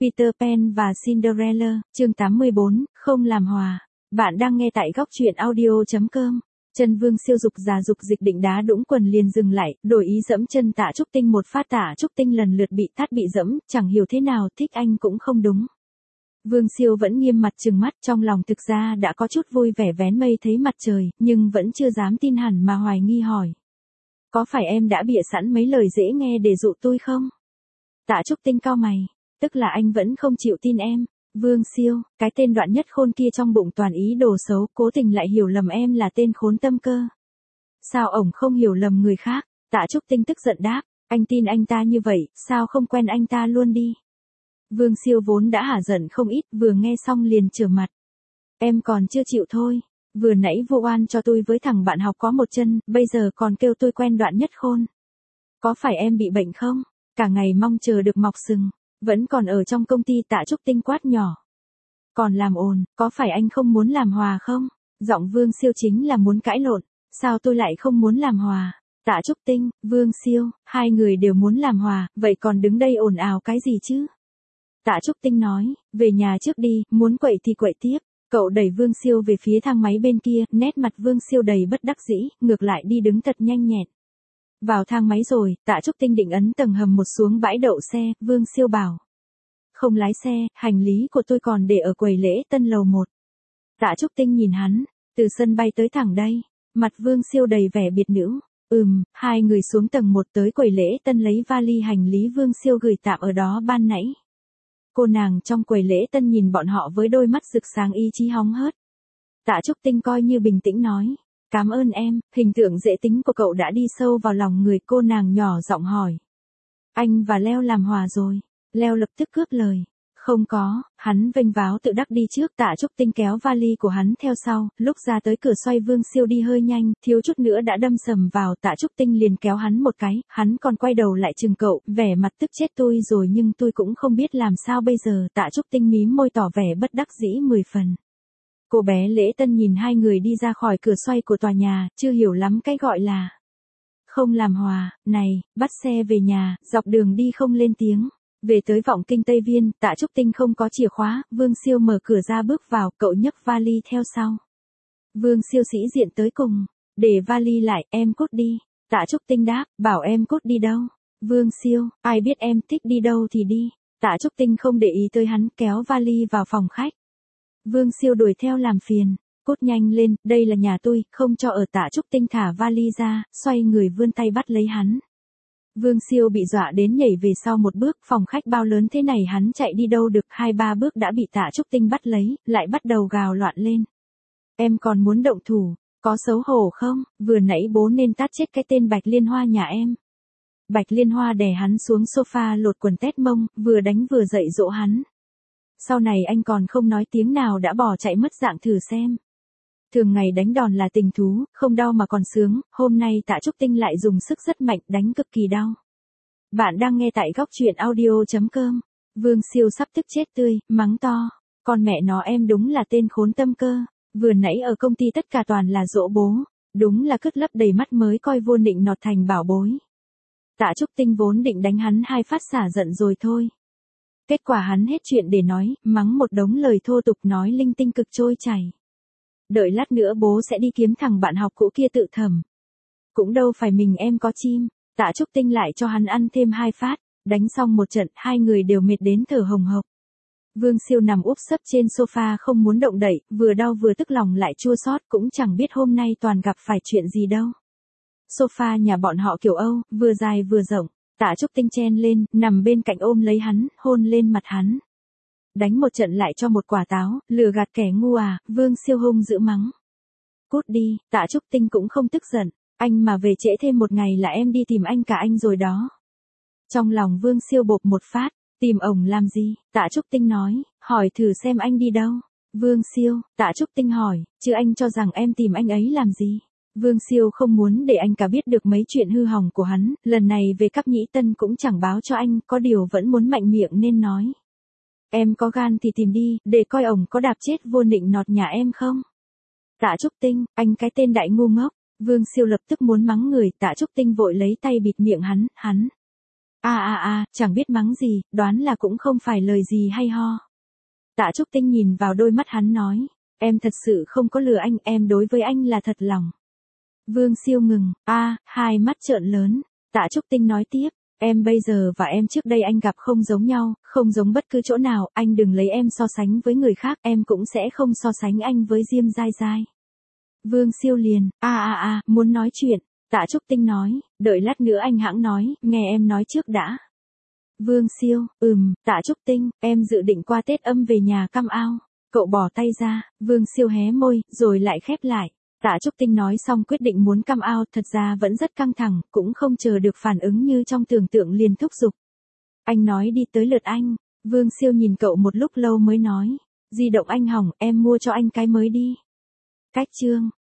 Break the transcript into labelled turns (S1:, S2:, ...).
S1: Peter Pan và Cinderella, chương 84, không làm hòa. Bạn đang nghe tại góc truyện audio.com. Chân Vương Siêu dục già dục dịch định đá đũng quần liền dừng lại, đổi ý dẫm chân Tạ Trúc Tinh một phát. Tạ Trúc Tinh lần lượt bị tát bị dẫm, chẳng hiểu thế nào, thích anh cũng không đúng. Vương Siêu vẫn nghiêm mặt trừng mắt, trong lòng thực ra đã có chút vui vẻ vén mây thấy mặt trời, nhưng vẫn chưa dám tin hẳn mà hoài nghi hỏi. Có phải em đã bịa sẵn mấy lời dễ nghe để dụ tôi không? Tạ Trúc Tinh cau mày, tức là anh vẫn không chịu tin em. Vương Siêu, cái tên Đoạn Nhất Khôn kia trong bụng toàn ý đồ xấu, cố tình lại hiểu lầm em là tên khốn tâm cơ. Sao ổng không hiểu lầm người khác? Tạ Trúc Tinh tức giận đáp, anh tin anh ta như vậy, sao không quen anh ta luôn đi? Vương Siêu vốn đã hả giận không ít, vừa nghe xong liền trở mặt. Em còn chưa chịu thôi, vừa nãy vu oan cho tôi với thằng bạn học có một chân, bây giờ còn kêu tôi quen Đoạn Nhất Khôn. Có phải em bị bệnh không? Cả ngày mong chờ được mọc sừng, vẫn còn ở trong công ty. Tạ Trúc Tinh quát nhỏ. Còn làm ồn, có phải anh không muốn làm hòa không? Giọng Vương Siêu chính là muốn cãi lộn, sao tôi lại không muốn làm hòa? Tạ Trúc Tinh, Vương Siêu, hai người đều muốn làm hòa, vậy còn đứng đây ồn ào cái gì chứ? Tạ Trúc Tinh nói, về nhà trước đi, muốn quậy thì quậy tiếp. Cậu đẩy Vương Siêu về phía thang máy bên kia, nét mặt Vương Siêu đầy bất đắc dĩ, ngược lại đi đứng thật nhanh nhẹn. Vào thang máy rồi, Tạ Trúc Tinh định ấn tầng hầm một xuống bãi đậu xe, Vương Siêu bảo. Không lái xe, hành lý của tôi còn để ở quầy lễ tân lầu 1. Tạ Trúc Tinh nhìn hắn, từ sân bay tới thẳng đây, mặt Vương Siêu đầy vẻ biệt nữ. Hai người xuống tầng 1 tới quầy lễ tân lấy vali hành lý Vương Siêu gửi tạm ở đó ban nãy. Cô nàng trong quầy lễ tân nhìn bọn họ với đôi mắt rực sáng ý chí hóng hớt. Tạ Trúc Tinh coi như bình tĩnh nói. Cảm ơn em, hình tượng dễ tính của cậu đã đi sâu vào lòng người. Cô nàng nhỏ giọng hỏi. Anh và Leo làm hòa rồi. Leo lập tức cướp lời. Không có, hắn vênh váo tự đắc đi trước. Tạ Trúc Tinh kéo vali của hắn theo sau, lúc ra tới cửa xoay Vương Siêu đi hơi nhanh, thiếu chút nữa đã đâm sầm vào. Tạ Trúc Tinh liền kéo hắn một cái, hắn còn quay đầu lại chừng cậu, vẻ mặt tức chết tôi rồi nhưng tôi cũng không biết làm sao bây giờ. Tạ Trúc Tinh mím môi tỏ vẻ bất đắc dĩ 10 phần. Cô bé lễ tân nhìn hai người đi ra khỏi cửa xoay của tòa nhà, chưa hiểu lắm cái gọi là không làm hòa. Này, bắt xe về nhà, dọc đường đi không lên tiếng. Về tới Vọng Kinh Tây Viên, Tạ Trúc Tinh không có chìa khóa, Vương Siêu mở cửa ra bước vào, cậu nhấc vali theo sau. Vương Siêu sĩ diện tới cùng, để vali lại, em cốt đi. Tạ Trúc Tinh đáp, bảo em cốt đi đâu? Vương Siêu, ai biết em thích đi đâu thì đi. Tạ Trúc Tinh không để ý tới hắn, kéo vali vào phòng khách. Vương Siêu đuổi theo làm phiền, cốt nhanh lên, đây là nhà tôi, không cho ở. Tạ Trúc Tinh thả vali ra, xoay người vươn tay bắt lấy hắn. Vương Siêu bị dọa đến nhảy về sau một bước, phòng khách bao lớn thế này hắn chạy đi đâu được, 2-3 bước đã bị Tạ Trúc Tinh bắt lấy, lại bắt đầu gào loạn lên. Em còn muốn động thủ, có xấu hổ không, vừa nãy bố nên tát chết cái tên Bạch Liên Hoa nhà em. Bạch Liên Hoa đè hắn xuống sofa lột quần tét mông, vừa đánh vừa dạy dỗ hắn. Sau này anh còn không nói tiếng nào đã bỏ chạy mất dạng thử xem. Thường ngày đánh đòn là tình thú, không đau mà còn sướng, hôm nay Tạ Trúc Tinh lại dùng sức rất mạnh, đánh cực kỳ đau. Bạn đang nghe tại góc truyện audio.com. Vương Siêu sắp tức chết tươi, mắng to. Con mẹ nó em đúng là tên khốn tâm cơ. Vừa nãy ở công ty tất cả toàn là dỗ bố. Đúng là cứt lấp đầy mắt mới coi vô nịnh nọt thành bảo bối. Tạ Trúc Tinh vốn định đánh hắn 2 phát xả giận rồi thôi. Kết quả hắn hết chuyện để nói, mắng một đống lời thô tục nói linh tinh cực trôi chảy. Đợi lát nữa bố sẽ đi kiếm thằng bạn học cũ kia tự thẩm. Cũng đâu phải mình em có chim. Tạ Trúc Tinh lại cho hắn ăn thêm 2 phát, đánh xong một trận, hai người đều mệt đến thở hồng hộc. Vương Siêu nằm úp sấp trên sofa không muốn động đậy, vừa đau vừa tức lòng lại chua xót, cũng chẳng biết hôm nay toàn gặp phải chuyện gì đâu. Sofa nhà bọn họ kiểu Âu, vừa dài vừa rộng. Tạ Trúc Tinh chen lên, nằm bên cạnh ôm lấy hắn, hôn lên mặt hắn. Đánh một trận lại cho một quả táo, lừa gạt kẻ ngu à, Vương Siêu hung dữ mắng. Cút đi, Tạ Trúc Tinh cũng không tức giận, anh mà về trễ thêm một ngày là em đi tìm anh cả anh rồi đó. Trong lòng Vương Siêu bộp một phát, tìm ổng làm gì, Tạ Trúc Tinh nói, hỏi thử xem anh đi đâu. Vương Siêu, Tạ Trúc Tinh hỏi, chứ anh cho rằng em tìm anh ấy làm gì. Vương Siêu không muốn để anh cả biết được mấy chuyện hư hỏng của hắn, lần này về Cáp Nhĩ Tân cũng chẳng báo cho anh, có điều vẫn muốn mạnh miệng nên nói. Em có gan thì tìm đi, để coi ổng có đạp chết vô nịnh nọt nhà em không. Tạ Trúc Tinh, anh cái tên đại ngu ngốc. Vương Siêu lập tức muốn mắng người, Tạ Trúc Tinh vội lấy tay bịt miệng hắn. Chẳng biết mắng gì, đoán là cũng không phải lời gì hay ho. Tạ Trúc Tinh nhìn vào đôi mắt hắn nói, em thật sự không có lừa anh, em đối với anh là thật lòng. Vương Siêu ngừng, hai mắt trợn lớn. Tạ Trúc Tinh nói tiếp, em bây giờ và em trước đây anh gặp không giống nhau, không giống bất cứ chỗ nào, anh đừng lấy em so sánh với người khác, em cũng sẽ không so sánh anh với Diêm Dai Dai. Vương Siêu liền, muốn nói chuyện. Tạ Trúc Tinh nói, đợi lát nữa anh hãng nói, nghe em nói trước đã. Vương Siêu, Tạ Trúc Tinh, em dự định qua Tết âm về nhà Cam Ao. Cậu bỏ tay ra, Vương Siêu hé môi, rồi lại khép lại. Tạ Trúc Tinh nói xong quyết định muốn Cam Ao, thật ra vẫn rất căng thẳng, cũng không chờ được phản ứng như trong tưởng tượng liền thúc giục. Anh nói đi tới lượt anh. Vương Siêu nhìn cậu một lúc lâu mới nói, di động anh hỏng, em mua cho anh cái mới đi. Cách chương